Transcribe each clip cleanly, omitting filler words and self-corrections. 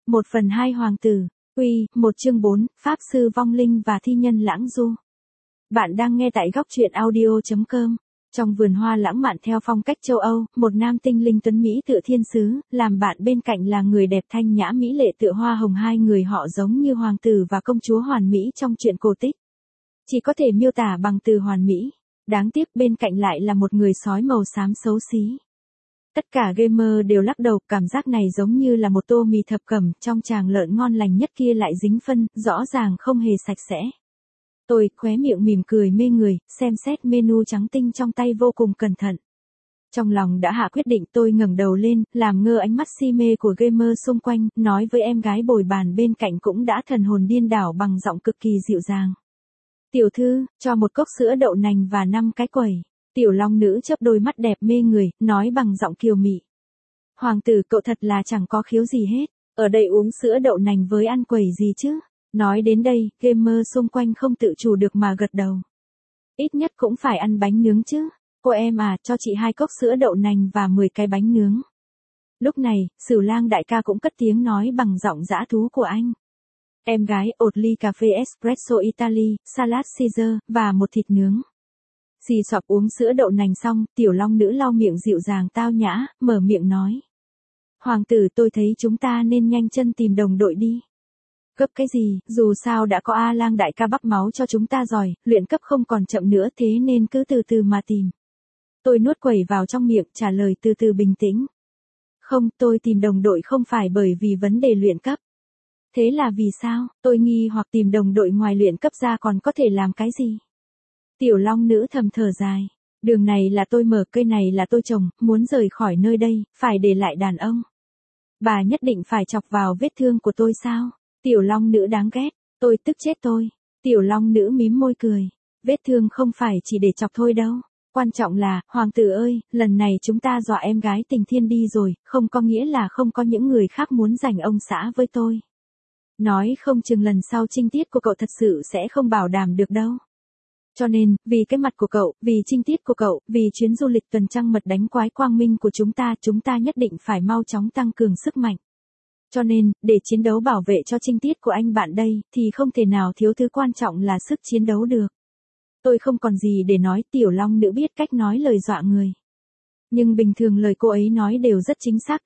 1/2 Hoàng tử, Quy, 1 chương 4, Pháp sư vong linh và thi nhân lãng du. Bạn đang nghe tại góc truyện audio.com. Trong vườn hoa lãng mạn theo phong cách châu Âu, một nam tinh linh tuấn Mỹ tựa thiên sứ, làm bạn bên cạnh là người đẹp thanh nhã mỹ lệ tựa hoa hồng. Hai người họ giống như hoàng tử và công chúa hoàn mỹ trong truyện cổ tích. Chỉ có thể miêu tả bằng từ hoàn mỹ. Đáng tiếc bên cạnh lại là một người sói màu xám xấu xí. Tất cả gamer đều lắc đầu, cảm giác này giống như là một tô mì thập cẩm, trong chàng lợn ngon lành nhất kia lại dính phân, rõ ràng không hề sạch sẽ. Tôi khóe miệng mỉm cười mê người, xem xét menu trắng tinh trong tay vô cùng cẩn thận. Trong lòng đã hạ quyết định, tôi ngẩng đầu lên, làm ngơ ánh mắt si mê của gamer xung quanh, nói với em gái bồi bàn bên cạnh cũng đã thần hồn điên đảo bằng giọng cực kỳ dịu dàng. Tiểu thư, cho một cốc sữa đậu nành và 5 cái quẩy. Tiểu long nữ chớp đôi mắt đẹp mê người, nói bằng giọng kiều mị. Hoàng tử, cậu thật là chẳng có khiếu gì hết, ở đây uống sữa đậu nành với ăn quẩy gì chứ? Nói đến đây, gamer xung quanh không tự chủ được mà gật đầu. Ít nhất cũng phải ăn bánh nướng chứ. Cô em à, cho chị 2 cốc sữa đậu nành và 10 cái bánh nướng. Lúc này, Sửu Lang đại ca cũng cất tiếng nói bằng giọng dã thú của anh. Em gái, ột ly cà phê espresso Italy, salad Caesar, và một thịt nướng. Xì xọp uống sữa đậu nành xong, tiểu long nữ lau miệng dịu dàng tao nhã, mở miệng nói. Hoàng tử, tôi thấy chúng ta nên nhanh chân tìm đồng đội đi. Gấp cái gì, dù sao đã có A Lang đại ca bắp máu cho chúng ta rồi, luyện cấp không còn chậm nữa, thế nên cứ từ từ mà tìm. Tôi nuốt quẩy vào trong miệng, trả lời từ từ bình tĩnh. Không, tôi tìm đồng đội không phải bởi vì vấn đề luyện cấp. Thế là vì sao? Tôi nghi hoặc tìm đồng đội ngoài luyện cấp ra còn có thể làm cái gì? Tiểu long nữ thầm thở dài. Đường này là tôi mở, cây này là tôi trồng, muốn rời khỏi nơi đây, phải để lại đàn ông. Bà nhất định phải chọc vào vết thương của tôi sao? Tiểu long nữ đáng ghét, tôi tức chết tôi. Tiểu long nữ mím môi cười. Vết thương không phải chỉ để chọc thôi đâu. Quan trọng là, hoàng tử ơi, lần này chúng ta dọa em gái tình thiên đi rồi, không có nghĩa là không có những người khác muốn giành ông xã với tôi. Nói không chừng lần sau trinh tiết của cậu thật sự sẽ không bảo đảm được đâu. Cho nên, vì cái mặt của cậu, vì trinh tiết của cậu, vì chuyến du lịch tuần trăng mật đánh quái quang minh của chúng ta nhất định phải mau chóng tăng cường sức mạnh. Cho nên, để chiến đấu bảo vệ cho trinh tiết của anh bạn đây, thì không thể nào thiếu thứ quan trọng là sức chiến đấu được. Tôi không còn gì để nói, tiểu long nữ biết cách nói lời dọa người. Nhưng bình thường lời cô ấy nói đều rất chính xác.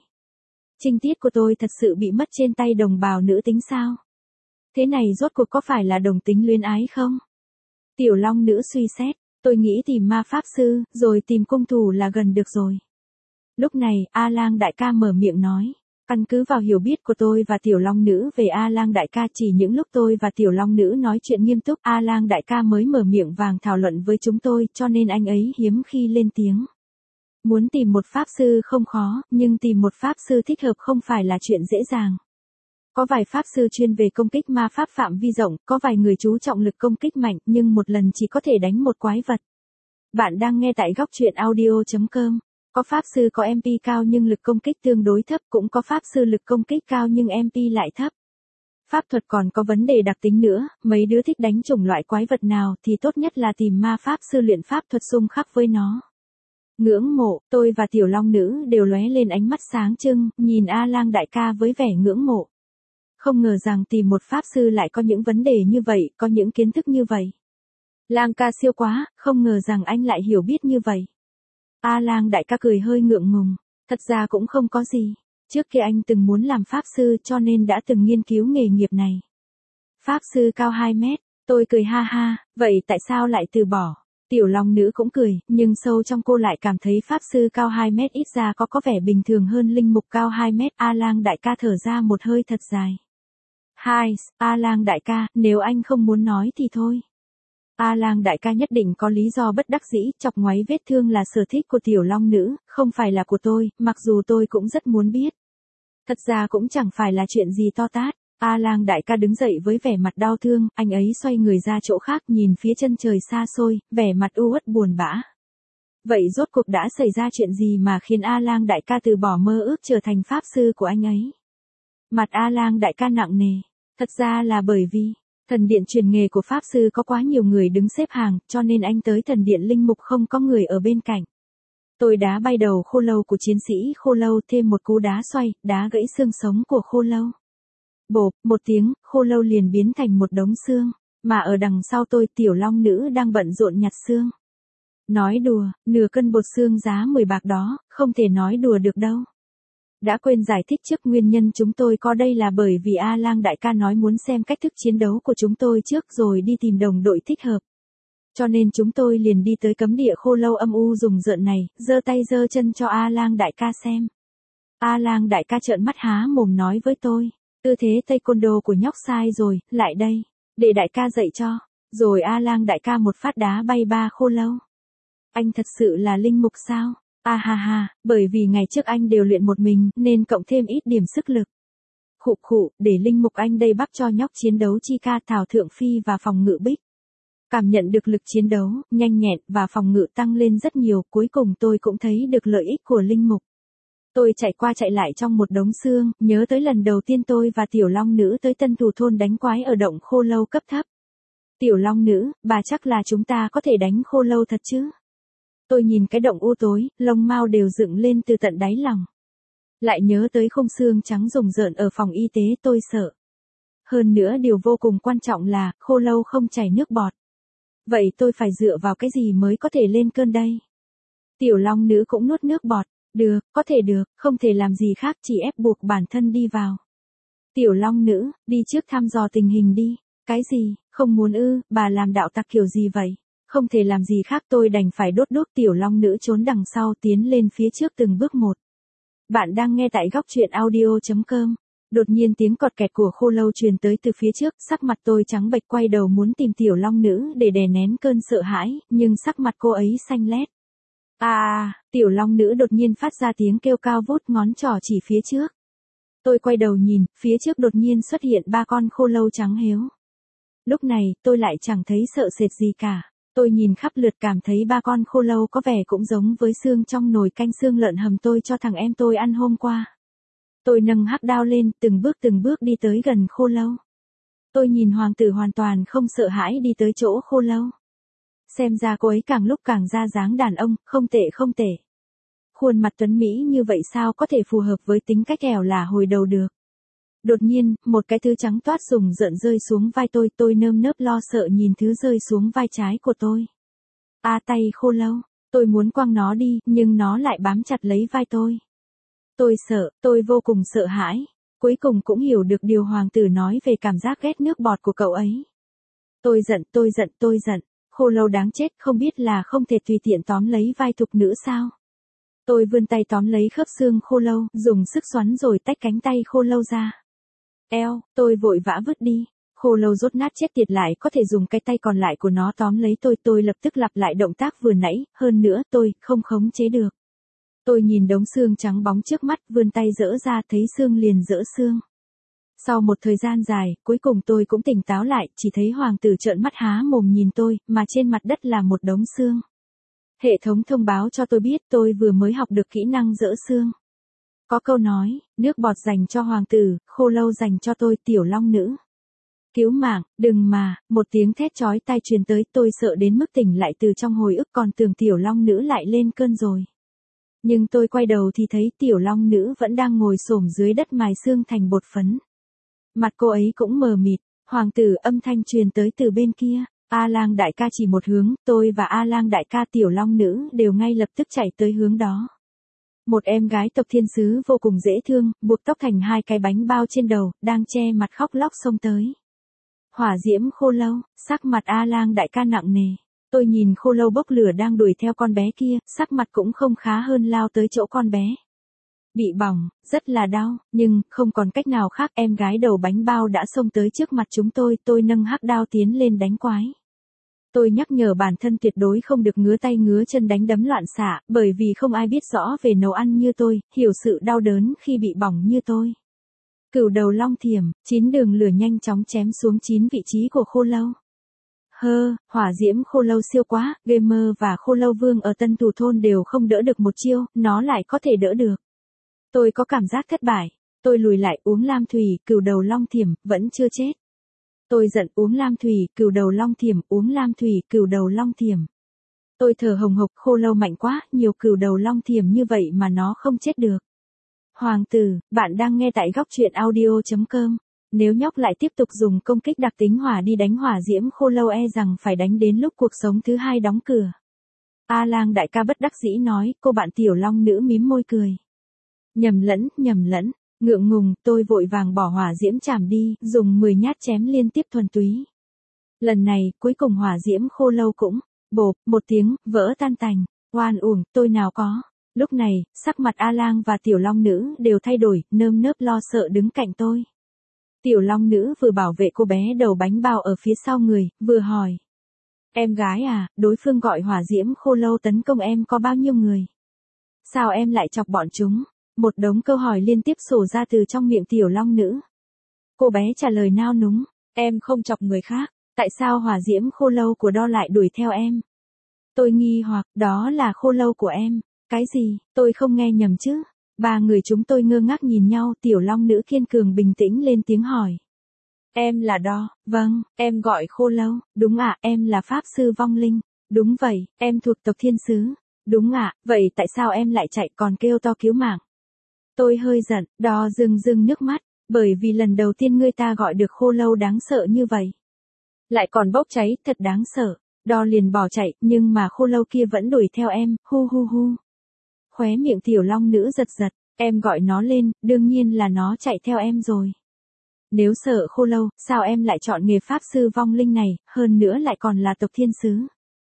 Trinh tiết của tôi thật sự bị mất trên tay đồng bào nữ tính sao? Thế này rốt cuộc có phải là đồng tính luyến ái không? Tiểu long nữ suy xét, tôi nghĩ tìm ma pháp sư, rồi tìm cung thủ là gần được rồi. Lúc này, A Lang đại ca mở miệng nói. Căn cứ vào hiểu biết của tôi và tiểu long nữ về A Lang đại ca, chỉ những lúc tôi và tiểu long nữ nói chuyện nghiêm túc, A Lang đại ca mới mở miệng vàng thảo luận với chúng tôi, cho nên anh ấy hiếm khi lên tiếng. Muốn tìm một pháp sư không khó, nhưng tìm một pháp sư thích hợp không phải là chuyện dễ dàng. Có vài pháp sư chuyên về công kích ma pháp phạm vi rộng, có vài người chú trọng lực công kích mạnh, nhưng một lần chỉ có thể đánh một quái vật. Bạn đang nghe tại góc truyện audio.com. Có pháp sư có MP cao nhưng lực công kích tương đối thấp, cũng có pháp sư lực công kích cao nhưng MP lại thấp. Pháp thuật còn có vấn đề đặc tính nữa, mấy đứa thích đánh chủng loại quái vật nào thì tốt nhất là tìm ma pháp sư luyện pháp thuật xung khắc với nó. Ngưỡng mộ, tôi và tiểu long nữ đều lóe lên ánh mắt sáng trưng, nhìn A Lang đại ca với vẻ ngưỡng mộ. Không ngờ rằng tìm một pháp sư lại có những vấn đề như vậy, có những kiến thức như vậy. Lang ca siêu quá, không ngờ rằng anh lại hiểu biết như vậy. A Lang đại ca cười hơi ngượng ngùng, thật ra cũng không có gì. Trước kia anh từng muốn làm pháp sư cho nên đã từng nghiên cứu nghề nghiệp này. Pháp sư cao 2 mét, tôi cười ha ha, vậy tại sao lại từ bỏ? Tiểu long nữ cũng cười, nhưng sâu trong cô lại cảm thấy pháp sư cao 2 mét ít ra có vẻ bình thường hơn linh mục cao 2 mét. A Lang đại ca thở ra một hơi thật dài. A Lang đại ca, nếu anh không muốn nói thì thôi. A Lang đại ca nhất định có lý do bất đắc dĩ, chọc ngoáy vết thương là sở thích của tiểu long nữ, không phải là của tôi, mặc dù tôi cũng rất muốn biết. Thật ra cũng chẳng phải là chuyện gì to tát. A Lang đại ca đứng dậy với vẻ mặt đau thương, anh ấy xoay người ra chỗ khác nhìn phía chân trời xa xôi, vẻ mặt u uất buồn bã. Vậy rốt cuộc đã xảy ra chuyện gì mà khiến A Lang đại ca từ bỏ mơ ước trở thành pháp sư của anh ấy? Mặt A Lang đại ca nặng nề. Thật ra là bởi vì thần điện truyền nghề của pháp sư có quá nhiều người đứng xếp hàng, cho nên anh tới thần điện linh mục không có người ở bên cạnh. Tôi đá bay đầu khô lâu của chiến sĩ khô lâu, thêm một cú đá xoay, đá gãy xương sống của khô lâu. Bộp, một tiếng, khô lâu liền biến thành một đống xương, mà ở đằng sau tôi tiểu long nữ đang bận rộn nhặt xương. Nói đùa, nửa cân bột xương giá 10 bạc đó, không thể nói đùa được đâu. Đã quên giải thích trước, nguyên nhân chúng tôi có đây là bởi vì A Lang đại ca nói muốn xem cách thức chiến đấu của chúng tôi trước rồi đi tìm đồng đội thích hợp. Cho nên chúng tôi liền đi tới cấm địa khô lâu âm u dùng rợn này, giơ tay giơ chân cho A Lang đại ca xem. A Lang đại ca trợn mắt há mồm nói với tôi, tư thế taekwondo của nhóc sai rồi, lại đây, để đại ca dạy cho. Rồi A Lang đại ca một phát đá bay 3 khô lâu. Anh thật sự là linh mục sao? À ha ha, bởi vì ngày trước anh đều luyện một mình nên cộng thêm ít điểm sức lực. Khụ khụ, để linh mục anh đây bắp cho nhóc chiến đấu chi ca thảo thượng phi và phòng ngự bích. Cảm nhận được lực chiến đấu, nhanh nhẹn và phòng ngự tăng lên rất nhiều, cuối cùng tôi cũng thấy được lợi ích của linh mục. Tôi chạy qua chạy lại trong một đống xương, nhớ tới lần đầu tiên tôi và tiểu long nữ tới Tân Thủ thôn đánh quái ở động khô lâu cấp thấp. Tiểu long nữ, bà chắc là chúng ta có thể đánh khô lâu thật chứ? Tôi nhìn cái động u tối, lông mao đều dựng lên từ tận đáy lòng. Lại nhớ tới khung xương trắng rùng rợn ở phòng y tế, tôi sợ. Hơn nữa điều vô cùng quan trọng là, khô lâu không chảy nước bọt. Vậy tôi phải dựa vào cái gì mới có thể lên cơn đây? Tiểu long nữ cũng nuốt nước bọt. Được, có thể được, không thể làm gì khác, chỉ ép buộc bản thân đi vào. Tiểu long nữ, đi trước thăm dò tình hình đi. Cái gì, không muốn ư, bà làm đạo tặc kiểu gì vậy? Không thể làm gì khác, tôi đành phải đốt đuốc. Tiểu long nữ trốn đằng sau tiến lên phía trước từng bước một. Bạn đang nghe tại góc truyện audio.com. Đột nhiên tiếng cọt kẹt của khô lâu truyền tới từ phía trước, sắc mặt tôi trắng bệch quay đầu muốn tìm tiểu long nữ để đè nén cơn sợ hãi, nhưng sắc mặt cô ấy xanh lét. Tiểu long nữ đột nhiên phát ra tiếng kêu cao vút, ngón trỏ chỉ phía trước. Tôi quay đầu nhìn, phía trước đột nhiên xuất hiện 3 con khô lâu trắng héo. Lúc này, tôi lại chẳng thấy sợ sệt gì cả. Tôi nhìn khắp lượt cảm thấy 3 con khô lâu có vẻ cũng giống với xương trong nồi canh xương lợn hầm tôi cho thằng em tôi ăn hôm qua. Tôi nâng hắc đao lên, từng bước đi tới gần khô lâu. Tôi nhìn hoàng tử hoàn toàn không sợ hãi đi tới chỗ khô lâu. Xem ra cô ấy càng lúc càng ra dáng đàn ông, không tệ không tệ. Khuôn mặt tuấn mỹ như vậy sao có thể phù hợp với tính cách ẻo lả hồi đầu được. Đột nhiên, một cái thứ trắng toát rùng rợn rơi xuống vai tôi nơm nớp lo sợ nhìn thứ rơi xuống vai trái của tôi. Tay khô lâu, tôi muốn quăng nó đi, nhưng nó lại bám chặt lấy vai tôi. Tôi sợ, tôi vô cùng sợ hãi. Cuối cùng cũng hiểu được điều hoàng tử nói về cảm giác ghét nước bọt của cậu ấy. Tôi giận. Khô lâu đáng chết, không biết là không thể tùy tiện tóm lấy vai thục nữ sao? Tôi vươn tay tóm lấy khớp xương khô lâu, dùng sức xoắn rồi tách cánh tay khô lâu ra. Eo, tôi vội vã vứt đi. Khô lâu rốt nát chết tiệt lại có thể dùng cái tay còn lại của nó tóm lấy tôi lập tức lặp lại động tác vừa nãy, hơn nữa tôi không khống chế được. Tôi nhìn đống xương trắng bóng trước mắt, vươn tay giở ra, thấy xương liền giở xương. Sau một thời gian dài, cuối cùng tôi cũng tỉnh táo lại, chỉ thấy hoàng tử trợn mắt há mồm nhìn tôi, mà trên mặt đất là một đống xương. Hệ thống thông báo cho tôi biết tôi vừa mới học được kỹ năng giở xương. Có câu nói, nước bọt dành cho hoàng tử, khô lâu dành cho tôi, tiểu long nữ. Cứu mạng, đừng mà, một tiếng thét chói tai truyền tới, tôi sợ đến mức tỉnh lại từ trong hồi ức, còn tưởng tiểu long nữ lại lên cơn rồi. Nhưng tôi quay đầu thì thấy tiểu long nữ vẫn đang ngồi xổm dưới đất mài xương thành bột phấn. Mặt cô ấy cũng mờ mịt, hoàng tử, âm thanh truyền tới từ bên kia. A Lang đại ca chỉ một hướng, tôi và A Lang đại ca tiểu long nữ đều ngay lập tức chạy tới hướng đó. Một em gái tộc thiên sứ vô cùng dễ thương, buộc tóc thành 2 cái bánh bao trên đầu, đang che mặt khóc lóc xông tới. Hỏa diễm khô lâu, sắc mặt A Lang đại ca nặng nề. Tôi nhìn khô lâu bốc lửa đang đuổi theo con bé kia, sắc mặt cũng không khá hơn, lao tới chỗ con bé. Bị bỏng, rất là đau, nhưng không còn cách nào khác, em gái đầu bánh bao đã xông tới trước mặt chúng tôi nâng hắc đao tiến lên đánh quái. Tôi nhắc nhở bản thân tuyệt đối không được ngứa tay ngứa chân đánh đấm loạn xạ, bởi vì không ai biết rõ về nấu ăn như tôi, hiểu sự đau đớn khi bị bỏng như tôi. Cửu đầu long thiểm, 9 đường lửa nhanh chóng chém xuống 9 vị trí của khô lâu. Hỏa diễm khô lâu siêu quá, gamer và khô lâu vương ở Tân Thủ thôn đều không đỡ được một chiêu, nó lại có thể đỡ được. Tôi có cảm giác thất bại, tôi lùi lại uống lam thủy, cửu đầu long thiểm, vẫn chưa chết. Tôi giận uống lam thủy, cửu đầu long thiểm, uống lam thủy, cửu đầu long thiểm. Tôi thở hồng hộc, khô lâu mạnh quá, nhiều cừu đầu long thiểm như vậy mà nó không chết được. Hoàng tử, bạn đang nghe tại góc truyện audio.com. Nếu nhóc lại tiếp tục dùng công kích đặc tính hỏa đi đánh hỏa diễm khô lâu e rằng phải đánh đến lúc cuộc sống thứ hai đóng cửa. A Lang đại ca bất đắc dĩ nói, cô bạn tiểu long nữ mím môi cười. Nhầm lẫn, ngượng ngùng, tôi vội vàng bỏ hỏa diễm chảm đi, dùng 10 nhát chém liên tiếp thuần túy. Lần này, cuối cùng hỏa diễm khô lâu cũng, bộp, một tiếng, vỡ tan tành, oan uổng, tôi nào có. Lúc này, sắc mặt A Lang và tiểu long nữ đều thay đổi, nơm nớp lo sợ đứng cạnh tôi. Tiểu long nữ vừa bảo vệ cô bé đầu bánh bao ở phía sau người, vừa hỏi. Em gái à, đối phương gọi hỏa diễm khô lâu tấn công em có bao nhiêu người? Sao em lại chọc bọn chúng? Một đống câu hỏi liên tiếp sổ ra từ trong miệng tiểu long nữ. Cô bé trả lời nao núng, em không chọc người khác, tại sao hỏa diễm khô lâu của đo lại đuổi theo em? Tôi nghi hoặc, đó là khô lâu của em. Cái gì, tôi không nghe nhầm chứ? Ba người chúng tôi ngơ ngác nhìn nhau, tiểu long nữ kiên cường bình tĩnh lên tiếng hỏi. Em là Đo, vâng, em gọi khô lâu, đúng ạ, em là pháp sư vong linh, đúng vậy, em thuộc tộc thiên sứ, đúng ạ, vậy tại sao em lại chạy còn kêu to cứu mạng? Tôi hơi giận, Đo rưng nước mắt, bởi vì lần đầu tiên ngươi ta gọi được khô lâu đáng sợ như vậy. Lại còn bốc cháy, thật đáng sợ, Đo liền bỏ chạy, nhưng mà khô lâu kia vẫn đuổi theo em, hu hu hu. Khóe miệng tiểu long nữ giật giật, em gọi nó lên, đương nhiên là nó chạy theo em rồi. Nếu sợ khô lâu, sao em lại chọn nghề pháp sư vong linh này, hơn nữa lại còn là tộc thiên sứ?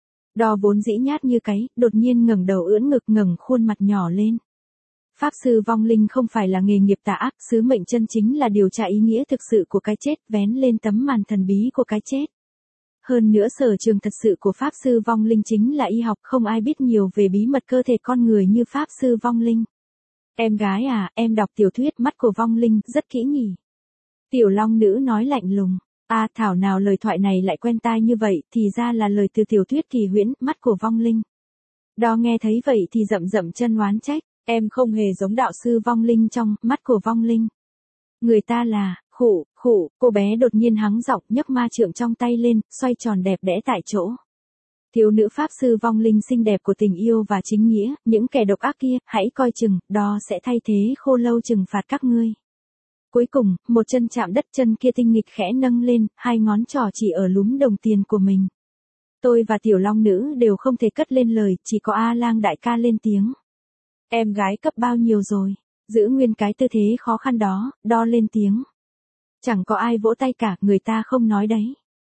Đo vốn dĩ nhát như cái, đột nhiên ngẩng đầu ưỡn ngực ngẩng khuôn mặt nhỏ lên. Pháp sư vong linh không phải là nghề nghiệp tà ác, sứ mệnh chân chính là điều tra ý nghĩa thực sự của cái chết, vén lên tấm màn thần bí của cái chết. Hơn nữa sở trường thật sự của pháp sư vong linh chính là y học, không ai biết nhiều về bí mật cơ thể con người như pháp sư vong linh. Em gái à, em đọc tiểu thuyết Mắt của vong linh, rất kỹ nhỉ. Tiểu long nữ nói lạnh lùng, thảo nào lời thoại này lại quen tai như vậy, thì ra là lời từ tiểu thuyết kỳ huyễn, Mắt của vong linh. Đo nghe thấy vậy thì dậm chân oán trách, em không hề giống đạo sư vong linh trong Mắt của vong linh. Người ta là, khụ, cô bé đột nhiên hắng giọng nhấc ma trượng trong tay lên, xoay tròn đẹp đẽ tại chỗ. Thiếu nữ pháp sư vong linh xinh đẹp của tình yêu và chính nghĩa, những kẻ độc ác kia, hãy coi chừng, Đo sẽ thay thế khô lâu trừng phạt các ngươi. Cuối cùng, một chân chạm đất, chân kia tinh nghịch khẽ nâng lên, hai ngón trỏ chỉ ở lúm đồng tiền của mình. Tôi và tiểu long nữ đều không thể cất lên lời, chỉ có A Lang đại ca lên tiếng. Em gái cấp bao nhiêu rồi? Giữ nguyên cái tư thế khó khăn đó, Đo lên tiếng. Chẳng có ai vỗ tay cả, người ta không nói đấy.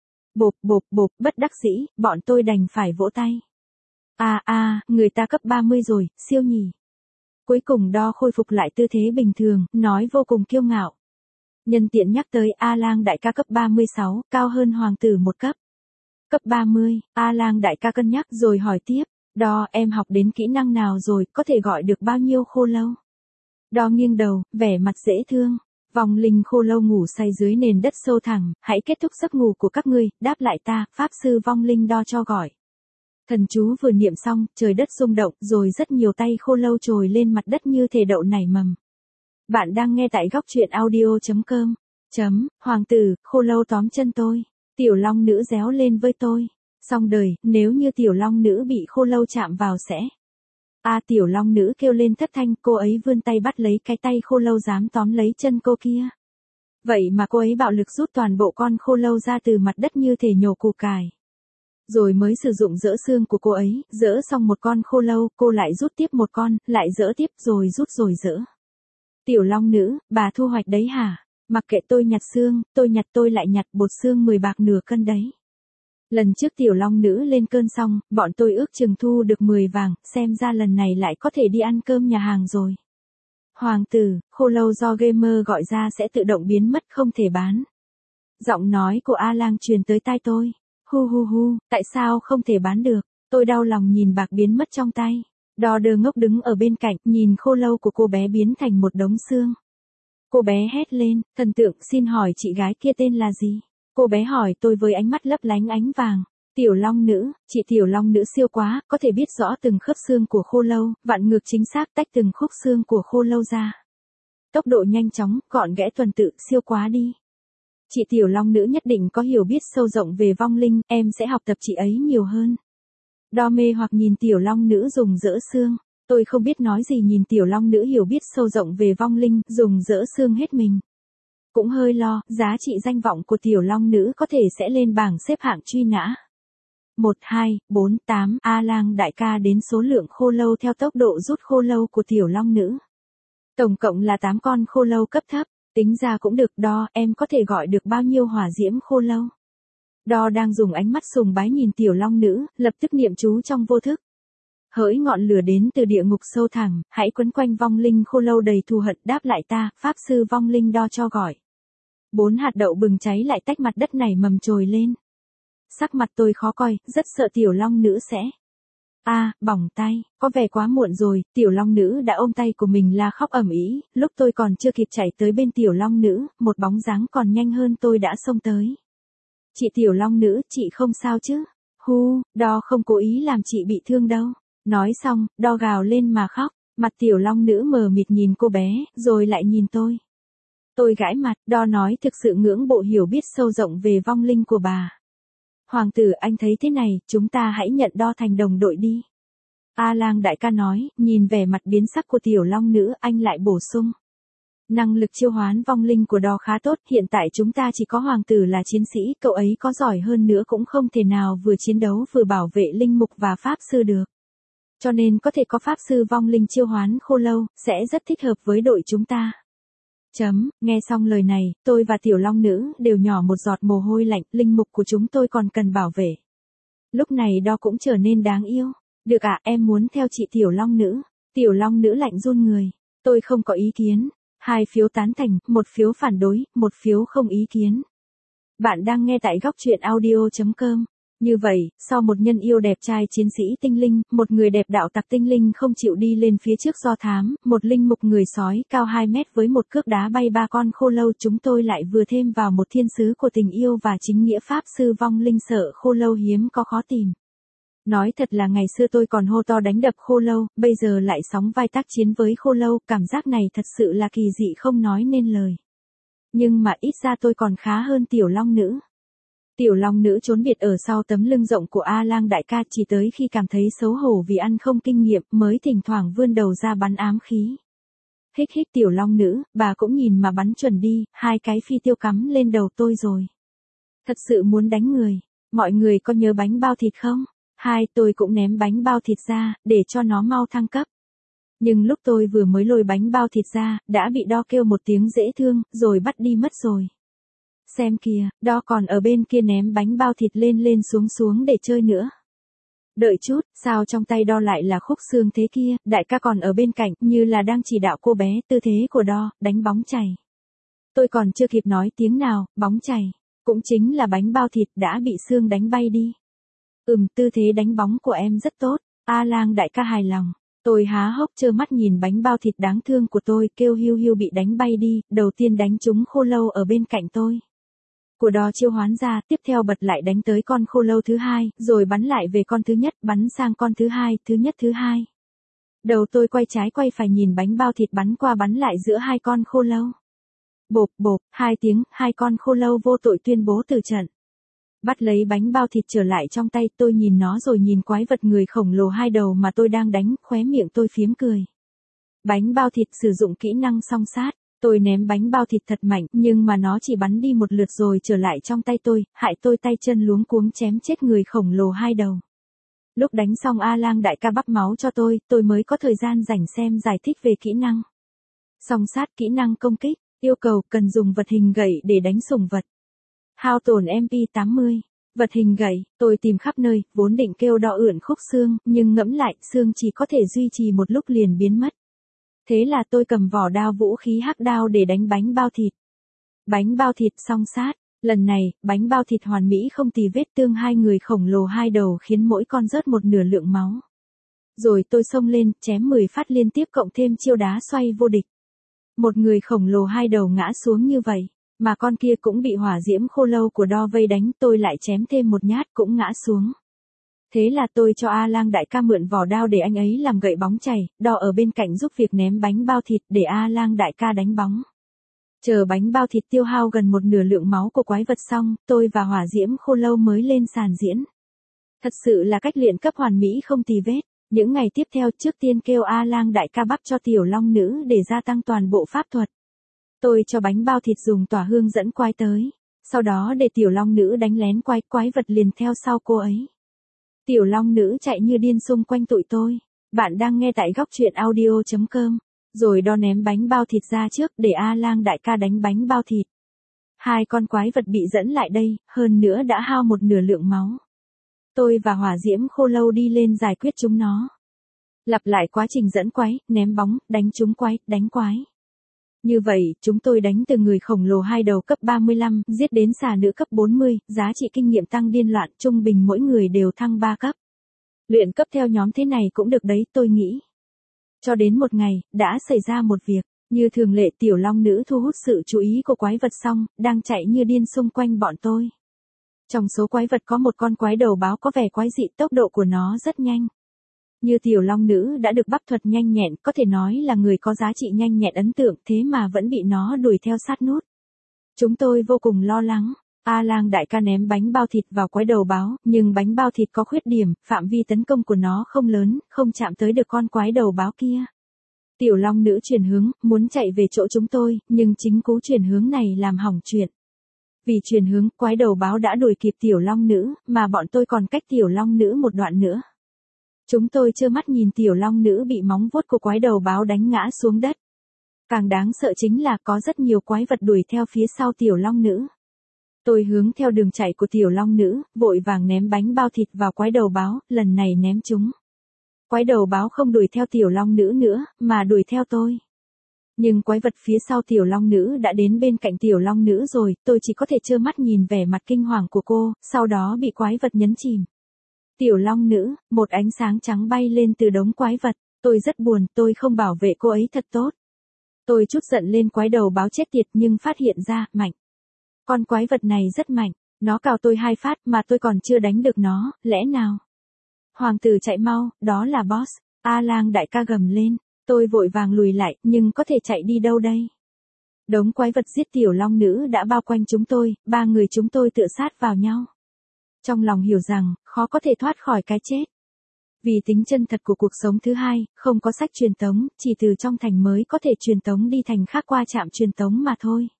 Bộp, bất đắc dĩ, bọn tôi đành phải vỗ tay. Người ta cấp 30 rồi, siêu nhỉ. Cuối cùng Đo khôi phục lại tư thế bình thường, nói vô cùng kiêu ngạo. Nhân tiện nhắc tới A Lang đại ca cấp 36, cao hơn hoàng tử một cấp. Cấp 30, A Lang đại ca cân nhắc rồi hỏi tiếp, Đo em học đến kỹ năng nào rồi, có thể gọi được bao nhiêu khô lâu? Đo nghiêng đầu, vẻ mặt dễ thương. Vong linh khô lâu ngủ say dưới nền đất sâu thẳm, hãy kết thúc giấc ngủ của các ngươi, đáp lại ta, pháp sư vong linh Đo cho gọi. Thần chú vừa niệm xong, trời đất rung động, rồi rất nhiều tay khô lâu trồi lên mặt đất như thể đậu nảy mầm. Bạn đang nghe tại góc truyện audio.com. Hoàng tử, khô lâu tóm chân tôi. Tiểu long nữ réo lên với tôi. Xong đời, nếu như tiểu long nữ bị khô lâu chạm vào sẽ. Tiểu long nữ kêu lên thất thanh, cô ấy vươn tay bắt lấy cái tay khô lâu dám tóm lấy chân cô kia. Vậy mà cô ấy bạo lực rút toàn bộ con khô lâu ra từ mặt đất như thể nhổ củ cải. Rồi mới sử dụng dỡ xương của cô ấy, dỡ xong một con khô lâu, cô lại rút tiếp một con, lại dỡ tiếp rồi rút rồi dỡ. Tiểu long nữ, bà thu hoạch đấy hả? Mặc kệ tôi nhặt xương, tôi lại nhặt bột xương 10 bạc nửa cân đấy. Lần trước tiểu long nữ lên cơn xong, bọn tôi ước chừng thu được 10 vàng, xem ra lần này lại có thể đi ăn cơm nhà hàng rồi. Hoàng tử, khô lâu do gamer gọi ra sẽ tự động biến mất không thể bán. Giọng nói của A Lang truyền tới tai tôi. Hu, tại sao không thể bán được? Tôi đau lòng nhìn bạc biến mất trong tay. Đo đờ ngốc đứng ở bên cạnh, nhìn khô lâu của cô bé biến thành một đống xương. Cô bé hét lên, thần tượng, xin hỏi chị gái kia tên là gì? Cô bé hỏi tôi với ánh mắt lấp lánh ánh vàng. Tiểu long nữ, chị tiểu long nữ siêu quá, có thể biết rõ từng khớp xương của khô lâu, vặn ngược chính xác tách từng khúc xương của khô lâu ra. Tốc độ nhanh chóng, gọn ghẽ tuần tự, siêu quá đi. Chị tiểu long nữ nhất định có hiểu biết sâu rộng về vong linh, em sẽ học tập chị ấy nhiều hơn. Đo mê hoặc nhìn tiểu long nữ dùng dỡ xương. Tôi không biết nói gì nhìn tiểu long nữ hiểu biết sâu rộng về vong linh, dùng dỡ xương hết mình. Cũng hơi lo, giá trị danh vọng của tiểu long nữ có thể sẽ lên bảng xếp hạng truy nã. 1, 2, 4, 8, A Lang đại ca đến số lượng khô lâu theo tốc độ rút khô lâu của tiểu long nữ. Tổng cộng là 8 con khô lâu cấp thấp, tính ra cũng được. Đo, em có thể gọi được bao nhiêu hỏa diễm khô lâu? Đo đang dùng ánh mắt sùng bái nhìn tiểu long nữ, lập tức niệm chú trong vô thức. Hỡi ngọn lửa đến từ địa ngục sâu thẳm, hãy quấn quanh vong linh khô lâu đầy thù hận đáp lại ta, pháp sư vong linh Đo cho gọi. 4 hạt đậu bừng cháy lại tách mặt đất nảy mầm trồi lên. Sắc mặt tôi khó coi, rất sợ tiểu long nữ sẽ. Bỏng tay, có vẻ quá muộn rồi, tiểu long nữ đã ôm tay của mình la khóc ầm ĩ, lúc tôi còn chưa kịp chạy tới bên tiểu long nữ, một bóng dáng còn nhanh hơn tôi đã xông tới. Chị tiểu long nữ, chị không sao chứ? Đo không cố ý làm chị bị thương đâu. Nói xong, Đo gào lên mà khóc, mặt tiểu long nữ mờ mịt nhìn cô bé, rồi lại nhìn tôi. Tôi gãi mặt, Đo nói thực sự ngưỡng bộ hiểu biết sâu rộng về vong linh của bà. Hoàng tử anh thấy thế này, chúng ta hãy nhận Đo thành đồng đội đi. A Lang đại ca nói, nhìn vẻ mặt biến sắc của tiểu long nữ, anh lại bổ sung. Năng lực chiêu hoán vong linh của Đo khá tốt, hiện tại chúng ta chỉ có hoàng tử là chiến sĩ, cậu ấy có giỏi hơn nữa cũng không thể nào vừa chiến đấu vừa bảo vệ linh mục và pháp sư được. Cho nên có thể có pháp sư vong linh chiêu hoán khô lâu, sẽ rất thích hợp với đội chúng ta. Nghe xong lời này, tôi và tiểu long nữ đều nhỏ một giọt mồ hôi lạnh, linh mục của chúng tôi còn cần bảo vệ. Lúc này Đo cũng trở nên đáng yêu. Được ạ, em muốn theo chị tiểu long nữ. Tiểu long nữ lạnh run người. Tôi không có ý kiến. 2 phiếu tán thành, 1 phiếu phản đối, 1 phiếu không ý kiến. Bạn đang nghe tại góc truyện audio.com. Như vậy, sau một nhân yêu đẹp trai chiến sĩ tinh linh, một người đẹp đạo tặc tinh linh không chịu đi lên phía trước do thám, một linh mục người sói cao 2 mét với một cước đá bay 3 con khô lâu, chúng tôi lại vừa thêm vào một thiên sứ của tình yêu và chính nghĩa pháp sư vong linh sợ khô lâu hiếm có khó tìm. Nói thật là ngày xưa tôi còn hô to đánh đập khô lâu, bây giờ lại sóng vai tác chiến với khô lâu, cảm giác này thật sự là kỳ dị không nói nên lời. Nhưng mà ít ra tôi còn khá hơn tiểu long nữ. Tiểu long nữ trốn biệt ở sau tấm lưng rộng của A Lang đại ca, chỉ tới khi cảm thấy xấu hổ vì ăn không kinh nghiệm mới thỉnh thoảng vươn đầu ra bắn ám khí. Hích hích tiểu long nữ, bà cũng nhìn mà bắn chuẩn đi, 2 cái phi tiêu cắm lên đầu tôi rồi. Thật sự muốn đánh người. Mọi người có nhớ bánh bao thịt không? Tôi cũng ném bánh bao thịt ra, để cho nó mau thăng cấp. Nhưng lúc tôi vừa mới lôi bánh bao thịt ra, đã bị Đo kêu một tiếng dễ thương, rồi bắt đi mất rồi. Xem kìa, Đo còn ở bên kia ném bánh bao thịt lên lên xuống xuống để chơi nữa. Đợi chút, sao trong tay Đo lại là khúc xương thế kia, đại ca còn ở bên cạnh, như là đang chỉ đạo cô bé, tư thế của Đo, đánh bóng chày. Tôi còn chưa kịp nói tiếng nào, bóng chày, cũng chính là bánh bao thịt đã bị xương đánh bay đi. Tư thế đánh bóng của em rất tốt, A Lang đại ca hài lòng. Tôi há hốc trơ mắt nhìn bánh bao thịt đáng thương của tôi kêu hiu hiu bị đánh bay đi, đầu tiên đánh trúng khô lâu ở bên cạnh tôi. Của Đo chiêu hoán ra, tiếp theo bật lại đánh tới con khô lâu thứ 2, rồi bắn lại về con thứ nhất, bắn sang con thứ 2, thứ nhất thứ 2. Đầu tôi quay trái quay phải nhìn bánh bao thịt bắn qua bắn lại giữa 2 con khô lâu. Bộp bộp, 2 tiếng, 2 con khô lâu vô tội tuyên bố từ trận. Bắt lấy bánh bao thịt trở lại trong tay, tôi nhìn nó rồi nhìn quái vật người khổng lồ 2 đầu mà tôi đang đánh, khóe miệng tôi phiếm cười. Bánh bao thịt sử dụng kỹ năng song sát, tôi ném bánh bao thịt thật mạnh, nhưng mà nó chỉ bắn đi một lượt rồi trở lại trong tay tôi, hại tôi tay chân luống cuống chém chết người khổng lồ 2 đầu. Lúc đánh xong A Lang đại ca bắp máu cho tôi mới có thời gian rảnh xem giải thích về kỹ năng. Song sát kỹ năng công kích, yêu cầu cần dùng vật hình gậy để đánh sủng vật. Hao tổn MP80. Vật hình gậy, tôi tìm khắp nơi, vốn định kêu Đo ượn khúc xương, nhưng ngẫm lại, xương chỉ có thể duy trì một lúc liền biến mất. Thế là tôi cầm vỏ đao vũ khí hắc đao để đánh bánh bao thịt. Bánh bao thịt song sát, lần này, bánh bao thịt hoàn mỹ không tì vết tương 2 người khổng lồ 2 đầu khiến mỗi con rớt một nửa lượng máu. Rồi tôi xông lên, chém 10 phát liên tiếp cộng thêm chiêu đá xoay vô địch. Một người khổng lồ 2 đầu ngã xuống như vậy. Mà con kia cũng bị hỏa diễm khô lâu của Đo vây đánh, tôi lại chém thêm một nhát cũng ngã xuống. Thế là tôi cho A Lang đại ca mượn vỏ đao để anh ấy làm gậy bóng chày, Đo ở bên cạnh giúp việc ném bánh bao thịt để A Lang đại ca đánh bóng. Chờ bánh bao thịt tiêu hao gần một nửa lượng máu của quái vật xong, tôi và hỏa diễm khô lâu mới lên sàn diễn. Thật sự là cách luyện cấp hoàn mỹ không tì vết. Những ngày tiếp theo trước tiên kêu A Lang đại ca bắp cho tiểu long nữ để gia tăng toàn bộ pháp thuật. Tôi cho bánh bao thịt dùng tỏa hương dẫn quái tới. Sau đó để tiểu long nữ đánh lén quái vật liền theo sau cô ấy. Tiểu long nữ chạy như điên xung quanh tụi tôi. Bạn đang nghe tại góc truyện audio.com. Rồi đo ném bánh bao thịt ra trước để A Lang đại ca đánh bánh bao thịt. Hai con quái vật bị dẫn lại đây, hơn nữa đã hao một nửa lượng máu. Tôi và hỏa diễm khô lâu đi lên giải quyết chúng nó. Lặp lại quá trình dẫn quái, ném bóng, đánh trúng quái, đánh quái. Như vậy, chúng tôi đánh từ người khổng lồ 2 đầu cấp 35, giết đến xà nữ cấp 40, giá trị kinh nghiệm tăng điên loạn, trung bình mỗi người đều thăng 3 cấp. Luyện cấp theo nhóm thế này cũng được đấy, tôi nghĩ. Cho đến một ngày, đã xảy ra một việc, như thường lệ tiểu long nữ thu hút sự chú ý của quái vật xong, đang chạy như điên xung quanh bọn tôi. Trong số quái vật có một con quái đầu báo có vẻ quái dị, tốc độ của nó rất nhanh. Như tiểu long nữ đã được bắp thuật nhanh nhẹn, có thể nói là người có giá trị nhanh nhẹn ấn tượng, thế mà vẫn bị nó đuổi theo sát nút. Chúng tôi vô cùng lo lắng. A Lang đại ca ném bánh bao thịt vào quái đầu báo, nhưng bánh bao thịt có khuyết điểm, phạm vi tấn công của nó không lớn, không chạm tới được con quái đầu báo kia. Tiểu long nữ chuyển hướng, muốn chạy về chỗ chúng tôi, nhưng chính cú chuyển hướng này làm hỏng chuyện. Vì chuyển hướng, quái đầu báo đã đuổi kịp tiểu long nữ, mà bọn tôi còn cách tiểu long nữ một đoạn nữa. Chúng tôi trơ mắt nhìn tiểu long nữ bị móng vuốt của quái đầu báo đánh ngã xuống đất. Càng đáng sợ chính là có rất nhiều quái vật đuổi theo phía sau tiểu long nữ. Tôi hướng theo đường chạy của tiểu long nữ, vội vàng ném bánh bao thịt vào quái đầu báo, lần này ném trúng. Quái đầu báo không đuổi theo tiểu long nữ nữa, mà đuổi theo tôi. Nhưng quái vật phía sau tiểu long nữ đã đến bên cạnh tiểu long nữ rồi, tôi chỉ có thể trơ mắt nhìn vẻ mặt kinh hoàng của cô, sau đó bị quái vật nhấn chìm. Tiểu long nữ, một ánh sáng trắng bay lên từ đống quái vật, tôi rất buồn, tôi không bảo vệ cô ấy thật tốt. Tôi trút giận lên quái đầu báo chết tiệt nhưng phát hiện ra, mạnh. Con quái vật này rất mạnh, nó cào tôi 2 phát mà tôi còn chưa đánh được nó, lẽ nào? Hoàng tử chạy mau, đó là boss, A Lang đại ca gầm lên, tôi vội vàng lùi lại, nhưng có thể chạy đi đâu đây? Đống quái vật giết tiểu long nữ đã bao quanh chúng tôi, 3 người chúng tôi tựa sát vào nhau. Trong lòng hiểu rằng, khó có thể thoát khỏi cái chết. Vì tính chân thật của cuộc sống thứ hai, không có sách truyền tống, chỉ từ trong thành mới có thể truyền tống đi thành khác qua trạm truyền tống mà thôi.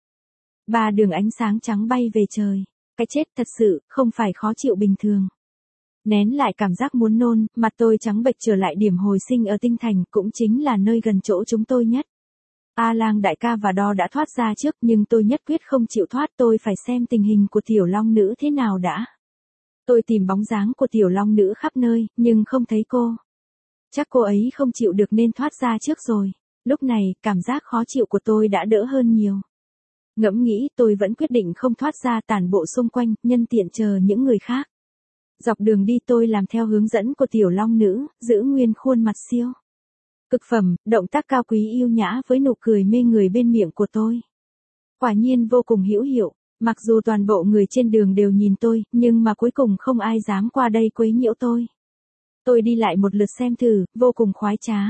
3 đường ánh sáng trắng bay về trời. Cái chết thật sự, không phải khó chịu bình thường. Nén lại cảm giác muốn nôn, mặt tôi trắng bệch trở lại điểm hồi sinh ở tinh thành, cũng chính là nơi gần chỗ chúng tôi nhất. A Lang đại ca và Đo đã thoát ra trước, nhưng tôi nhất quyết không chịu thoát, tôi phải xem tình hình của tiểu long nữ thế nào đã. Tôi tìm bóng dáng của tiểu long nữ khắp nơi, nhưng không thấy cô. Chắc cô ấy không chịu được nên thoát ra trước rồi. Lúc này, cảm giác khó chịu của tôi đã đỡ hơn nhiều. Ngẫm nghĩ, tôi vẫn quyết định không thoát ra, tản bộ xung quanh, nhân tiện chờ những người khác. Dọc đường đi tôi làm theo hướng dẫn của tiểu long nữ, giữ nguyên khuôn mặt siêu cực phẩm, động tác cao quý yêu nhã với nụ cười mê người bên miệng của tôi. Quả nhiên vô cùng hữu hiệu, mặc dù toàn bộ người trên đường đều nhìn tôi, nhưng mà cuối cùng không ai dám qua đây quấy nhiễu tôi. Tôi đi lại một lượt xem thử, vô cùng khoái trá.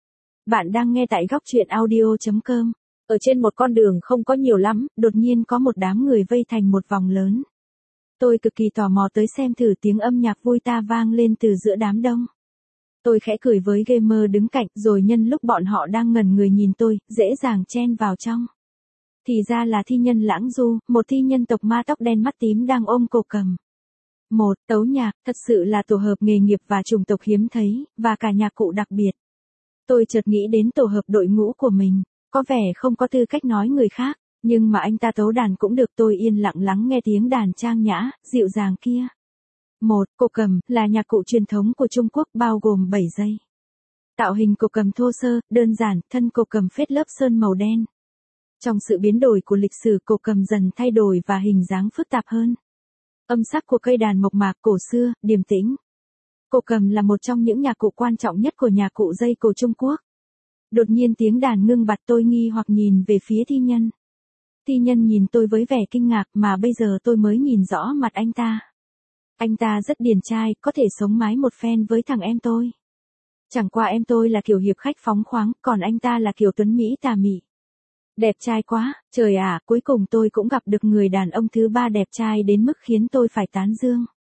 Bạn đang nghe tại góc truyện audio.com. Ở trên một con đường không có nhiều lắm, đột nhiên có một đám người vây thành một vòng lớn. Tôi cực kỳ tò mò tới xem thử, tiếng âm nhạc vui ta vang lên từ giữa đám đông. Tôi khẽ cười với gamer đứng cạnh, rồi nhân lúc bọn họ đang ngẩn người nhìn tôi, dễ dàng chen vào trong. Thì ra là thi nhân Lãng Du, một thi nhân tộc ma tóc đen mắt tím đang ôm cổ cầm. Một tấu nhạc, thật sự là tổ hợp nghề nghiệp và chủng tộc hiếm thấy, và cả nhạc cụ đặc biệt. Tôi chợt nghĩ đến tổ hợp đội ngũ của mình, có vẻ không có tư cách nói người khác, nhưng mà anh ta tấu đàn cũng được, tôi yên lặng lắng nghe tiếng đàn trang nhã, dịu dàng kia. Một, cổ cầm, là nhạc cụ truyền thống của Trung Quốc bao gồm 7 dây. Tạo hình cổ cầm thô sơ, đơn giản, thân cổ cầm phết lớp sơn màu đen. Trong sự biến đổi của lịch sử, cổ cầm dần thay đổi và hình dáng phức tạp hơn. Âm sắc của cây đàn mộc mạc cổ xưa, điềm tĩnh. Cổ cầm là một trong những nhạc cụ quan trọng nhất của nhạc cụ dây cổ Trung Quốc. Đột nhiên tiếng đàn ngưng bặt, tôi nghi hoặc nhìn về phía thi nhân. Thi nhân nhìn tôi với vẻ kinh ngạc, mà bây giờ tôi mới nhìn rõ mặt anh ta. Anh ta rất điển trai, có thể sống mái một phen với thằng em tôi. Chẳng qua em tôi là kiểu hiệp khách phóng khoáng, còn anh ta là kiểu tuấn Mỹ tà mị. Đẹp trai quá, trời ạ, cuối cùng tôi cũng gặp được người đàn ông thứ 3 đẹp trai đến mức khiến tôi phải tán dương.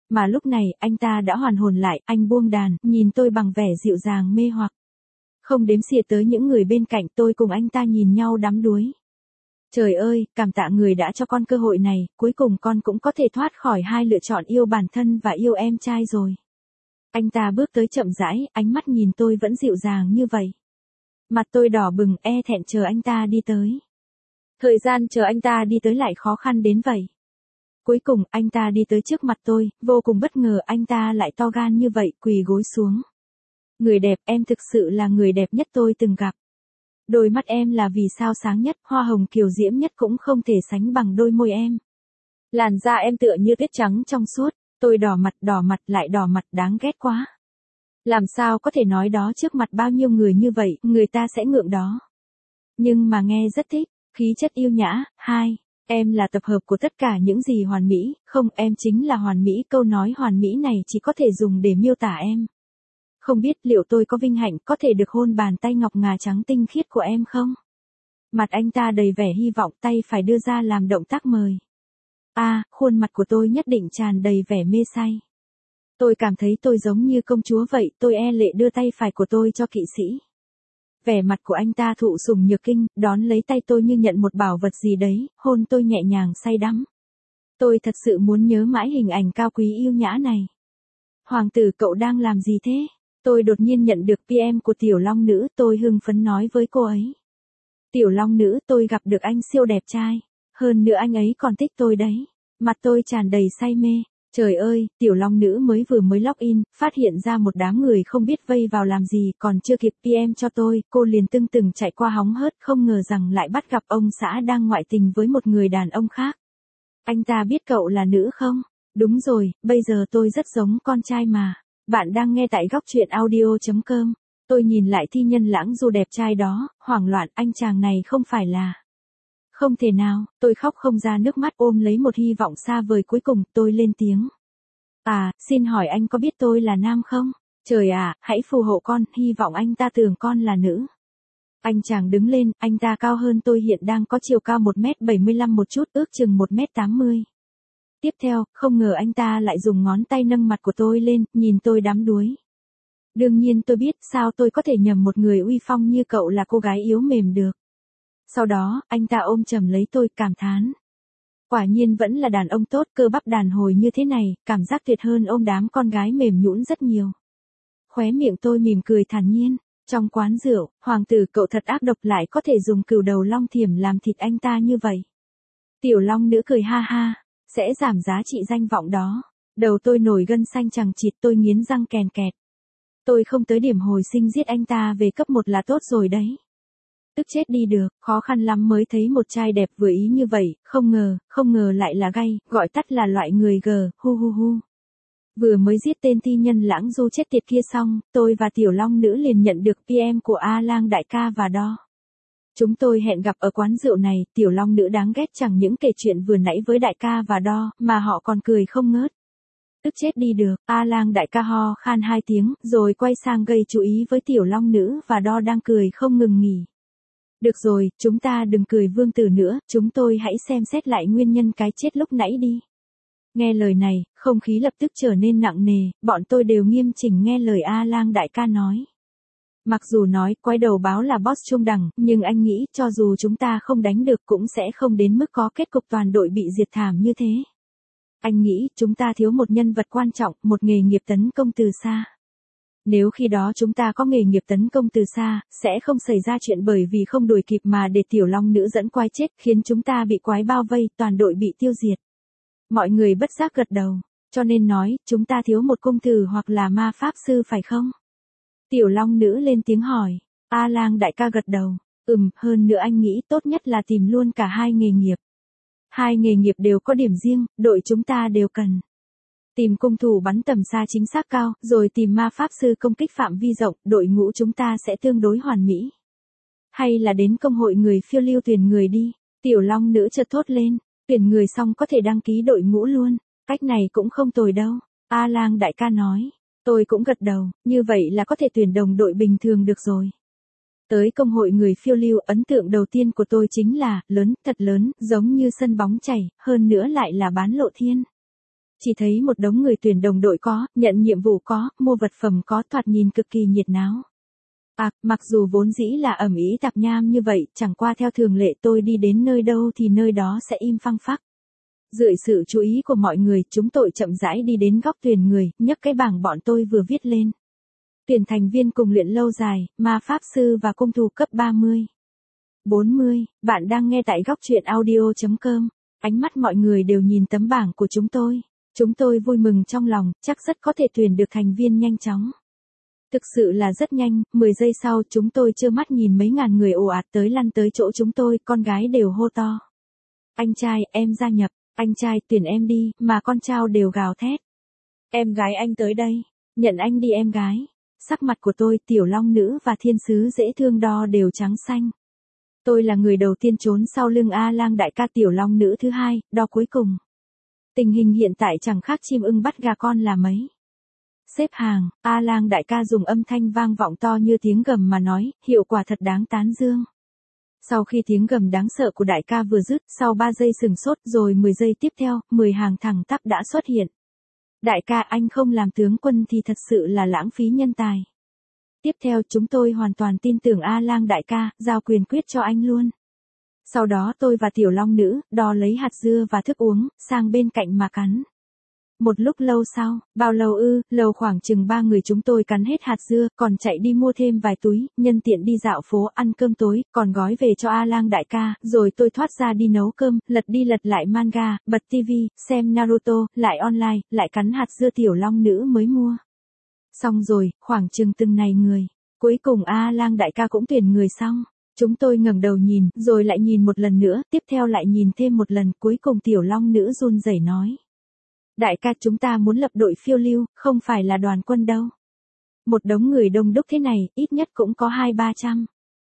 Mà lúc này, anh ta đã hoàn hồn lại, anh buông đàn, nhìn tôi bằng vẻ dịu dàng mê hoặc. Không đếm xỉa tới những người bên cạnh, tôi cùng anh ta nhìn nhau đắm đuối. Trời ơi, cảm tạ người đã cho con cơ hội này, cuối cùng con cũng có thể thoát khỏi hai lựa chọn yêu bản thân và yêu em trai rồi. Anh ta bước tới chậm rãi, ánh mắt nhìn tôi vẫn dịu dàng như vậy. Mặt tôi đỏ bừng, e thẹn chờ anh ta đi tới. Thời gian chờ anh ta đi tới lại khó khăn đến vậy. Cuối cùng, anh ta đi tới trước mặt tôi, vô cùng bất ngờ anh ta lại to gan như vậy, quỳ gối xuống. Người đẹp, em thực sự là người đẹp nhất tôi từng gặp. Đôi mắt em là vì sao sáng nhất, hoa hồng kiều diễm nhất cũng không thể sánh bằng đôi môi em. Làn da em tựa như tuyết trắng trong suốt, tôi đỏ mặt lại đỏ mặt, đáng ghét quá. Làm sao có thể nói đó trước mặt bao nhiêu người như vậy, người ta sẽ ngượng đó. Nhưng mà nghe rất thích, khí chất yêu nhã. 2. Em là tập hợp của tất cả những gì hoàn mỹ, không, em chính là hoàn mỹ, câu nói hoàn mỹ này chỉ có thể dùng để miêu tả em. Không biết liệu tôi có vinh hạnh có thể được hôn bàn tay ngọc ngà trắng tinh khiết của em không? Mặt anh ta đầy vẻ hy vọng, tay phải đưa ra làm động tác mời. Khuôn mặt của tôi nhất định tràn đầy vẻ mê say. Tôi cảm thấy tôi giống như công chúa vậy, tôi e lệ đưa tay phải của tôi cho kỵ sĩ. Vẻ mặt của anh ta thụ sủng nhược kinh, đón lấy tay tôi như nhận một bảo vật gì đấy, hôn tôi nhẹ nhàng say đắm. Tôi thật sự muốn nhớ mãi hình ảnh cao quý yêu nhã này. Hoàng tử, cậu đang làm gì thế? Tôi đột nhiên nhận được PM của Tiểu Long Nữ, tôi hưng phấn nói với cô ấy. Tiểu Long Nữ, tôi gặp được anh siêu đẹp trai. Hơn nữa anh ấy còn thích tôi đấy. Mặt tôi tràn đầy say mê. Trời ơi, Tiểu Long Nữ vừa mới login, phát hiện ra một đám người không biết vây vào làm gì, còn chưa kịp PM cho tôi, cô liền tưng từng chạy qua hóng hớt, không ngờ rằng lại bắt gặp ông xã đang ngoại tình với một người đàn ông khác. Anh ta biết cậu là nữ không? Đúng rồi, bây giờ tôi rất giống con trai mà. Bạn đang nghe tại góc truyện audio.com. Tôi nhìn lại Thi Nhân Lãng Du đẹp trai đó, hoảng loạn, anh chàng này không phải là... Không thể nào, tôi khóc không ra nước mắt, ôm lấy một hy vọng xa vời, cuối cùng tôi lên tiếng. Xin hỏi anh có biết tôi là nam không? Trời ạ, hãy phù hộ con, hy vọng anh ta tưởng con là nữ. Anh chàng đứng lên, anh ta cao hơn tôi, hiện đang có chiều cao 1m75 một chút, ước chừng 1m80. Tiếp theo, không ngờ anh ta lại dùng ngón tay nâng mặt của tôi lên, nhìn tôi đắm đuối. Đương nhiên tôi biết sao tôi có thể nhầm một người uy phong như cậu là cô gái yếu mềm được. Sau đó, anh ta ôm chầm lấy tôi, cảm thán. Quả nhiên vẫn là đàn ông tốt, cơ bắp đàn hồi như thế này, cảm giác tuyệt hơn ôm đám con gái mềm nhũn rất nhiều. Khóe miệng tôi mỉm cười thản nhiên. Trong quán rượu, hoàng tử, cậu thật ác độc, lại có thể dùng cừu đầu long thiểm làm thịt anh ta như vậy. Tiểu Long Nữ cười ha ha, sẽ giảm giá trị danh vọng đó. Đầu tôi nổi gân xanh chằng chịt, tôi nghiến răng kèn kẹt. Tôi không tới điểm hồi sinh giết anh ta về cấp 1 là tốt rồi đấy. Tức chết đi được, khó khăn lắm mới thấy một trai đẹp vừa ý như vậy, không ngờ lại là gay, gọi tắt là loại người hu. Vừa mới giết tên Thi Nhân Lãng Du chết tiệt kia xong, tôi và Tiểu Long Nữ liền nhận được PM của A Lang đại ca và Đo. Chúng tôi hẹn gặp ở quán rượu này, Tiểu Long Nữ đáng ghét chẳng những kể chuyện vừa nãy với đại ca và Đo, mà họ còn cười không ngớt. Tức chết đi được, A Lang đại ca ho khan 2 tiếng, rồi quay sang gây chú ý với Tiểu Long Nữ và Đo đang cười không ngừng nghỉ. Được rồi, chúng ta đừng cười vương tử nữa, chúng tôi hãy xem xét lại nguyên nhân cái chết lúc nãy đi. Nghe lời này, không khí lập tức trở nên nặng nề, bọn tôi đều nghiêm chỉnh nghe lời A Lang đại ca nói. Mặc dù nói quái đầu báo là boss trung đẳng, nhưng anh nghĩ cho dù chúng ta không đánh được cũng sẽ không đến mức có kết cục toàn đội bị diệt thảm như thế. Anh nghĩ chúng ta thiếu một nhân vật quan trọng, một nghề nghiệp tấn công từ xa. Nếu khi đó chúng ta có nghề nghiệp tấn công từ xa, sẽ không xảy ra chuyện bởi vì không đuổi kịp mà để Tiểu Long Nữ dẫn quái chết, khiến chúng ta bị quái bao vây, toàn đội bị tiêu diệt. Mọi người bất giác gật đầu, cho nên nói, chúng ta thiếu một cung tử hoặc là ma pháp sư phải không? Tiểu Long Nữ lên tiếng hỏi. A Lang đại ca gật đầu. Hơn nữa anh nghĩ tốt nhất là tìm luôn cả hai nghề nghiệp. Hai nghề nghiệp đều có điểm riêng, đội chúng ta đều cần. Tìm cung thủ bắn tầm xa chính xác cao, rồi tìm ma pháp sư công kích phạm vi rộng, đội ngũ chúng ta sẽ tương đối hoàn mỹ. Hay là đến công hội người phiêu lưu tuyển người đi. Tiểu Long Nữ chợt thốt lên, tuyển người xong có thể đăng ký đội ngũ luôn. Cách này cũng không tồi đâu. A Lang đại ca nói. Tôi cũng gật đầu, như vậy là có thể tuyển đồng đội bình thường được rồi. Tới công hội người phiêu lưu, ấn tượng đầu tiên của tôi chính là, lớn, thật lớn, giống như sân bóng chảy, hơn nữa lại là bán lộ thiên. Chỉ thấy một đống người tuyển đồng đội có, nhận nhiệm vụ có, mua vật phẩm có, thoạt nhìn cực kỳ nhiệt náo. Mặc dù vốn dĩ là ầm ĩ tạp nham như vậy, chẳng qua theo thường lệ tôi đi đến nơi đâu thì nơi đó sẽ im phăng phắc. Dưới sự chú ý của mọi người, chúng tôi chậm rãi đi đến góc tuyển người, nhấc cái bảng bọn tôi vừa viết lên. Tuyển thành viên cùng luyện lâu dài, ma pháp sư và cung thủ cấp 30. 40, bạn đang nghe tại góc truyện audio.com. Ánh mắt mọi người đều nhìn tấm bảng của chúng tôi. Chúng tôi vui mừng trong lòng, chắc rất có thể tuyển được thành viên nhanh chóng. Thực sự là rất nhanh, 10 giây sau chúng tôi trơ mắt nhìn mấy ngàn người ồ ạt tới lăn tới chỗ chúng tôi, con gái đều hô to. Anh trai, em gia nhập, anh trai tuyển em đi, mà con trao đều gào thét. Em gái anh tới đây, nhận anh đi em gái. Sắc mặt của tôi, tiểu long nữ và thiên sứ dễ thương đo đều trắng xanh. Tôi là người đầu tiên trốn sau lưng A Lang đại ca, tiểu long nữ thứ hai, đo cuối cùng. Tình hình hiện tại chẳng khác chim ưng bắt gà con là mấy. Xếp hàng, A Lang đại ca dùng âm thanh vang vọng to như tiếng gầm mà nói, hiệu quả thật đáng tán dương. Sau khi tiếng gầm đáng sợ của đại ca vừa dứt, sau 3 giây sừng sốt rồi 10 giây tiếp theo, 10 hàng thẳng tắp đã xuất hiện. Đại ca, anh không làm tướng quân thì thật sự là lãng phí nhân tài. Tiếp theo chúng tôi hoàn toàn tin tưởng A Lang đại ca, giao quyền quyết cho anh luôn. Sau đó tôi và tiểu long nữ, đo lấy hạt dưa và thức uống, sang bên cạnh mà cắn. Một lúc lâu sau, bao lâu lâu khoảng chừng 3 người chúng tôi cắn hết hạt dưa, còn chạy đi mua thêm vài túi, nhân tiện đi dạo phố ăn cơm tối, còn gói về cho A Lang đại ca, rồi tôi thoát ra đi nấu cơm, lật đi lật lại manga, bật tivi, xem Naruto, lại online, lại cắn hạt dưa tiểu long nữ mới mua. Xong rồi, khoảng chừng từng này người. Cuối cùng A Lang đại ca cũng tuyển người xong. Chúng tôi ngẩng đầu nhìn, rồi lại nhìn một lần nữa, tiếp theo lại nhìn thêm một lần, cuối cùng tiểu long nữ run rẩy nói. Đại ca, chúng ta muốn lập đội phiêu lưu, không phải là đoàn quân đâu. Một đống người đông đúc thế này, ít nhất cũng có 200-300.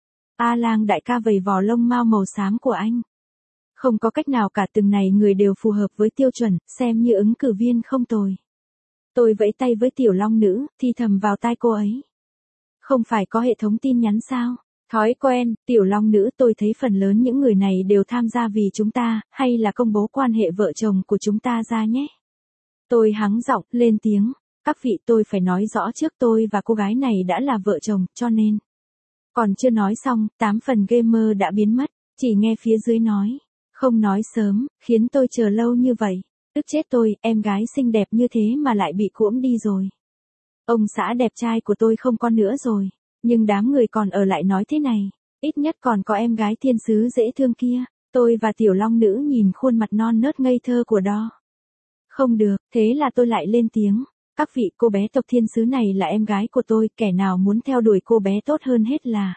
A Lang đại ca vầy vò lông mao màu xám của anh. Không có cách nào cả, từng này người đều phù hợp với tiêu chuẩn, xem như ứng cử viên không tồi. Tôi vẫy tay với tiểu long nữ, thì thầm vào tai cô ấy. Không phải có hệ thống tin nhắn sao? Thói quen, tiểu long nữ, tôi thấy phần lớn những người này đều tham gia vì chúng ta, hay là công bố quan hệ vợ chồng của chúng ta ra nhé. Tôi hắng giọng, lên tiếng. Các vị, tôi phải nói rõ trước, tôi và cô gái này đã là vợ chồng, cho nên. Còn chưa nói xong, 8 phần gamer đã biến mất, chỉ nghe phía dưới nói. Không nói sớm, khiến tôi chờ lâu như vậy. Tức chết tôi, em gái xinh đẹp như thế mà lại bị cuỗm đi rồi. Ông xã đẹp trai của tôi không có nữa rồi. Nhưng đám người còn ở lại nói thế này. Ít nhất còn có em gái thiên sứ dễ thương kia. Tôi và tiểu long nữ nhìn khuôn mặt non nớt ngây thơ của đo. Không được, thế là tôi lại lên tiếng. Các vị, cô bé tộc thiên sứ này là em gái của tôi, kẻ nào muốn theo đuổi cô bé tốt hơn hết là.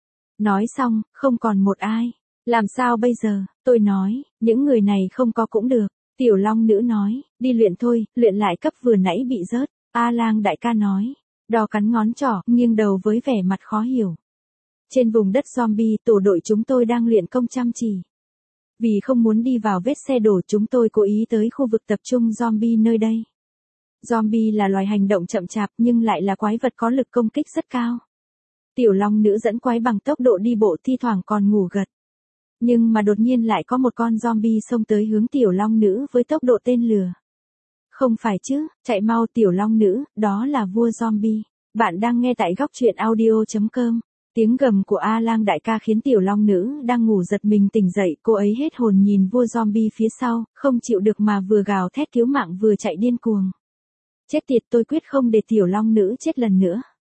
Nói xong, không còn một ai. Làm sao bây giờ, tôi nói, những người này không có cũng được. Tiểu long nữ nói, đi luyện thôi, luyện lại cấp vừa nãy bị rớt. A Lang đại ca nói, đo cắn ngón trỏ, nghiêng đầu với vẻ mặt khó hiểu. Trên vùng đất zombie, tổ đội chúng tôi đang luyện công chăm chỉ. Vì không muốn đi vào vết xe đổ, chúng tôi cố ý tới khu vực tập trung zombie nơi đây. Zombie là loài hành động chậm chạp nhưng lại là quái vật có lực công kích rất cao. Tiểu long nữ dẫn quái bằng tốc độ đi bộ, thi thoảng còn ngủ gật. Nhưng mà đột nhiên lại có một con zombie xông tới hướng tiểu long nữ với tốc độ tên lửa. Không phải chứ, chạy mau tiểu long nữ, đó là vua zombie. Bạn đang nghe tại góc truyện audio.com. Tiếng gầm của A Lang đại ca khiến tiểu long nữ đang ngủ giật mình tỉnh dậy, cô ấy hết hồn nhìn vua zombie phía sau, không chịu được mà vừa gào thét cứu mạng vừa chạy điên cuồng. Chết tiệt, tôi quyết không để tiểu long nữ chết lần nữa.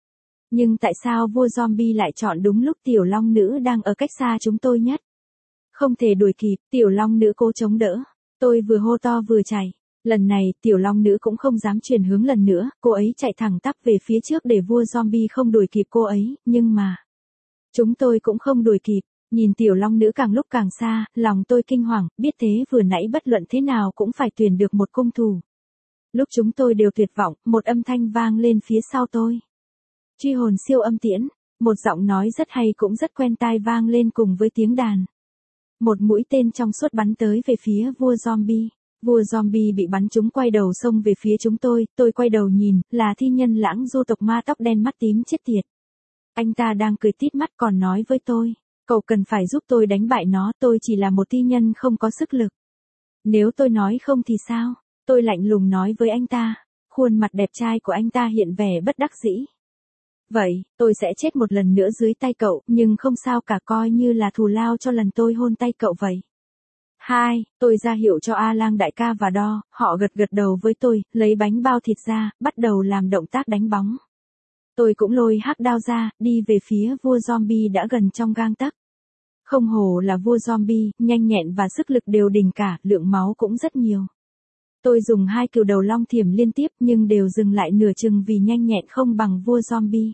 Nhưng tại sao vua zombie lại chọn đúng lúc tiểu long nữ đang ở cách xa chúng tôi nhất? Không thể đuổi kịp, tiểu long nữ cố chống đỡ. Tôi vừa hô to vừa chạy. Lần này, tiểu long nữ cũng không dám chuyển hướng lần nữa, cô ấy chạy thẳng tắp về phía trước để vua zombie không đuổi kịp cô ấy, nhưng mà. Chúng tôi cũng không đuổi kịp, nhìn tiểu long nữ càng lúc càng xa, lòng tôi kinh hoàng, biết thế vừa nãy bất luận thế nào cũng phải tuyển được một cung thủ. Lúc chúng tôi đều tuyệt vọng, một âm thanh vang lên phía sau tôi. Truy hồn siêu âm tiễn, một giọng nói rất hay cũng rất quen tai vang lên cùng với tiếng đàn. Một mũi tên trong suốt bắn tới về phía vua zombie. Vua zombie bị bắn trúng quay đầu xông về phía chúng tôi quay đầu nhìn, là thi nhân lãng du tộc ma tóc đen mắt tím chết tiệt. Anh ta đang cười tít mắt còn nói với tôi, cậu cần phải giúp tôi đánh bại nó, tôi chỉ là một thi nhân không có sức lực. Nếu tôi nói không thì sao? Tôi lạnh lùng nói với anh ta. Khuôn mặt đẹp trai của anh ta hiện vẻ bất đắc dĩ. Vậy, tôi sẽ chết một lần nữa dưới tay cậu, nhưng không sao cả, coi như là thù lao cho lần tôi hôn tay cậu vậy. Tôi ra hiệu cho A Lang đại ca và Đo, họ gật gật đầu với tôi, lấy bánh bao thịt ra, bắt đầu làm động tác đánh bóng. Tôi cũng lôi hắc đao ra, đi về phía vua zombie đã gần trong gang tấc. Không hổ là vua zombie, nhanh nhẹn và sức lực đều đỉnh cả, lượng máu cũng rất nhiều. Tôi dùng 2 cừu đầu long thiểm liên tiếp nhưng đều dừng lại nửa chừng vì nhanh nhẹn không bằng vua zombie.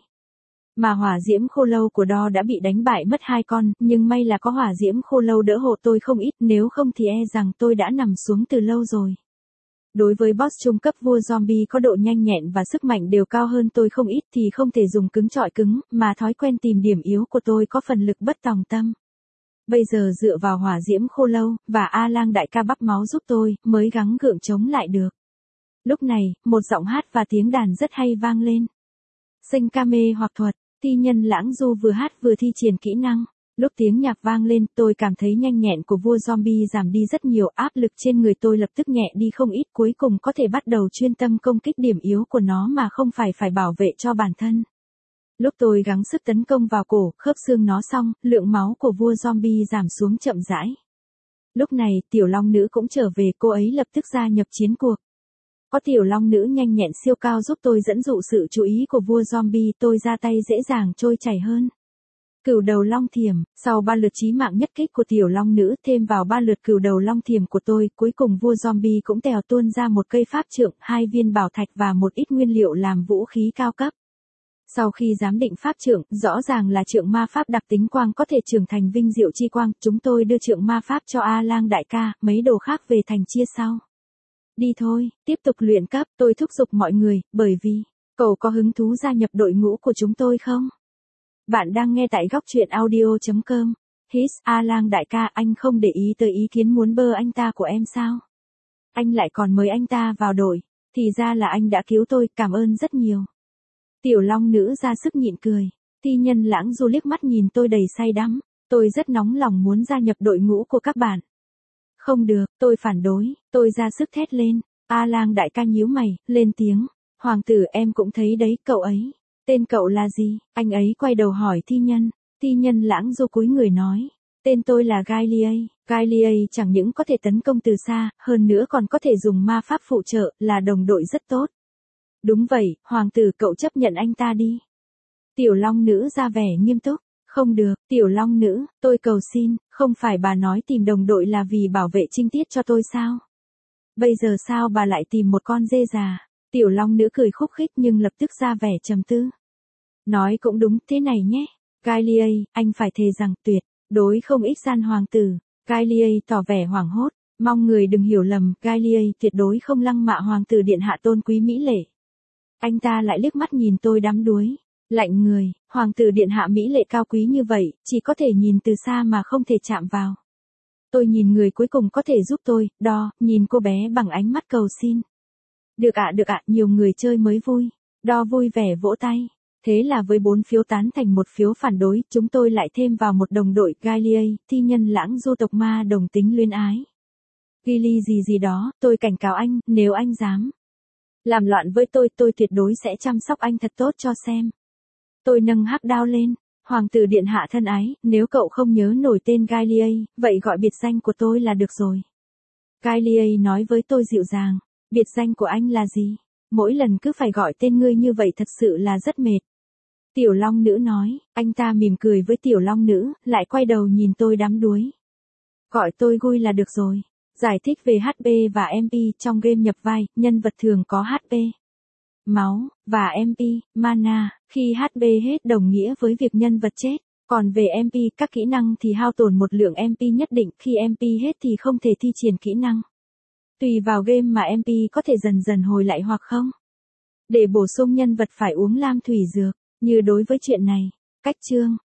Mà hỏa diễm khô lâu của Đo đã bị đánh bại mất 2 con, nhưng may là có hỏa diễm khô lâu đỡ hộ tôi không ít, nếu không thì e rằng tôi đã nằm xuống từ lâu rồi. Đối với boss trung cấp vua zombie có độ nhanh nhẹn và sức mạnh đều cao hơn tôi không ít thì không thể dùng cứng chọi cứng, mà thói quen tìm điểm yếu của tôi có phần lực bất tòng tâm. Bây giờ dựa vào hỏa diễm khô lâu, và A Lang đại ca bắp máu giúp tôi, mới gắng gượng chống lại được. Lúc này, một giọng hát và tiếng đàn rất hay vang lên. Sinh Kame hoặc thuật, thi nhân Lãng Du vừa hát vừa thi triển kỹ năng. Lúc tiếng nhạc vang lên, tôi cảm thấy nhanh nhẹn của vua zombie giảm đi rất nhiều, áp lực trên người tôi lập tức nhẹ đi không ít, cuối cùng có thể bắt đầu chuyên tâm công kích điểm yếu của nó mà không phải bảo vệ cho bản thân. Lúc tôi gắng sức tấn công vào cổ, khớp xương nó xong, lượng máu của vua zombie giảm xuống chậm rãi. Lúc này, tiểu long nữ cũng trở về, cô ấy lập tức gia nhập chiến cuộc. Có tiểu long nữ nhanh nhẹn siêu cao giúp tôi dẫn dụ sự chú ý của vua zombie, tôi ra tay dễ dàng trôi chảy hơn. Cừu đầu long thiểm, sau 3 lượt chí mạng nhất kích của tiểu long nữ thêm vào 3 lượt cừu đầu long thiểm của tôi, cuối cùng vua zombie cũng tèo tuôn ra một cây pháp trượng, 2 viên bảo thạch và một ít nguyên liệu làm vũ khí cao cấp. Sau khi giám định pháp trượng, rõ ràng là trượng ma pháp đặc tính quang có thể trưởng thành vinh diệu chi quang, chúng tôi đưa trượng ma pháp cho A Lang đại ca, mấy đồ khác về thành chia sau. Đi thôi, tiếp tục luyện cấp, tôi thúc giục mọi người, bởi vì, cậu có hứng thú gia nhập đội ngũ của chúng tôi không? Bạn đang nghe tại góc truyện audio.com. Hít, A Lang đại ca, anh không để ý tới ý kiến muốn bơ anh ta của em sao? Anh lại còn mời anh ta vào đội, thì ra là anh đã cứu tôi, cảm ơn rất nhiều. Tiểu long nữ ra sức nhịn cười, thi nhân Lãng Du liếc mắt nhìn tôi đầy say đắm, tôi rất nóng lòng muốn gia nhập đội ngũ của các bạn. Không được, tôi phản đối, tôi ra sức thét lên, A Lang đại ca nhíu mày, lên tiếng, hoàng tử em cũng thấy đấy, cậu ấy, tên cậu là gì? Anh ấy quay đầu hỏi thi nhân Lãng Du cúi người nói, tên tôi là Gailiei chẳng những có thể tấn công từ xa, hơn nữa còn có thể dùng ma pháp phụ trợ, là đồng đội rất tốt. Đúng vậy, hoàng tử cậu chấp nhận anh ta đi. Tiểu long nữ ra vẻ nghiêm túc. Không được, tiểu long nữ, tôi cầu xin, không phải bà nói tìm đồng đội là vì bảo vệ trinh tiết cho tôi sao? Bây giờ sao bà lại tìm một con dê già? Tiểu long nữ cười khúc khích nhưng lập tức ra vẻ trầm tư. Nói cũng đúng, thế này nhé. Gailiei, anh phải thề rằng tuyệt đối không ích gian hoàng tử. Gailiei tỏ vẻ hoảng hốt, mong người đừng hiểu lầm, Gailiei tuyệt đối không lăng mạ hoàng tử điện hạ tôn quý mỹ lệ. Anh ta lại liếc mắt nhìn tôi đắm đuối. Lạnh người, hoàng tử điện hạ mỹ lệ cao quý như vậy, chỉ có thể nhìn từ xa mà không thể chạm vào. Tôi nhìn người cuối cùng có thể giúp tôi, Đo, nhìn cô bé bằng ánh mắt cầu xin. Được ạ, nhiều người chơi mới vui. Đo vui vẻ vỗ tay. Thế là với 4 phiếu tán thành 1 phiếu phản đối, chúng tôi lại thêm vào một đồng đội, Gailiei, thi nhân Lãng Du tộc ma đồng tính luyến ái. Gili gì đó, tôi cảnh cáo anh, nếu anh dám làm loạn với tôi tuyệt đối sẽ chăm sóc anh thật tốt cho xem. Tôi nâng hắc đao lên, hoàng tử điện hạ thân ái, nếu cậu không nhớ nổi tên Gailiei, vậy gọi biệt danh của tôi là được rồi. Gailiei nói với tôi dịu dàng, biệt danh của anh là gì? Mỗi lần cứ phải gọi tên ngươi như vậy thật sự là rất mệt. Tiểu long nữ nói, anh ta mỉm cười với tiểu long nữ, lại quay đầu nhìn tôi đắm đuối. Gọi tôi Gui là được rồi. Giải thích về HP và MP trong game nhập vai, nhân vật thường có HP, máu, và MP, mana, khi HP hết đồng nghĩa với việc nhân vật chết. Còn về MP, các kỹ năng thì hao tổn một lượng MP nhất định, khi MP hết thì không thể thi triển kỹ năng. Tùy vào game mà MP có thể dần dần hồi lại hoặc không. Để bổ sung nhân vật phải uống lam thủy dược, như đối với chuyện này. Cách chương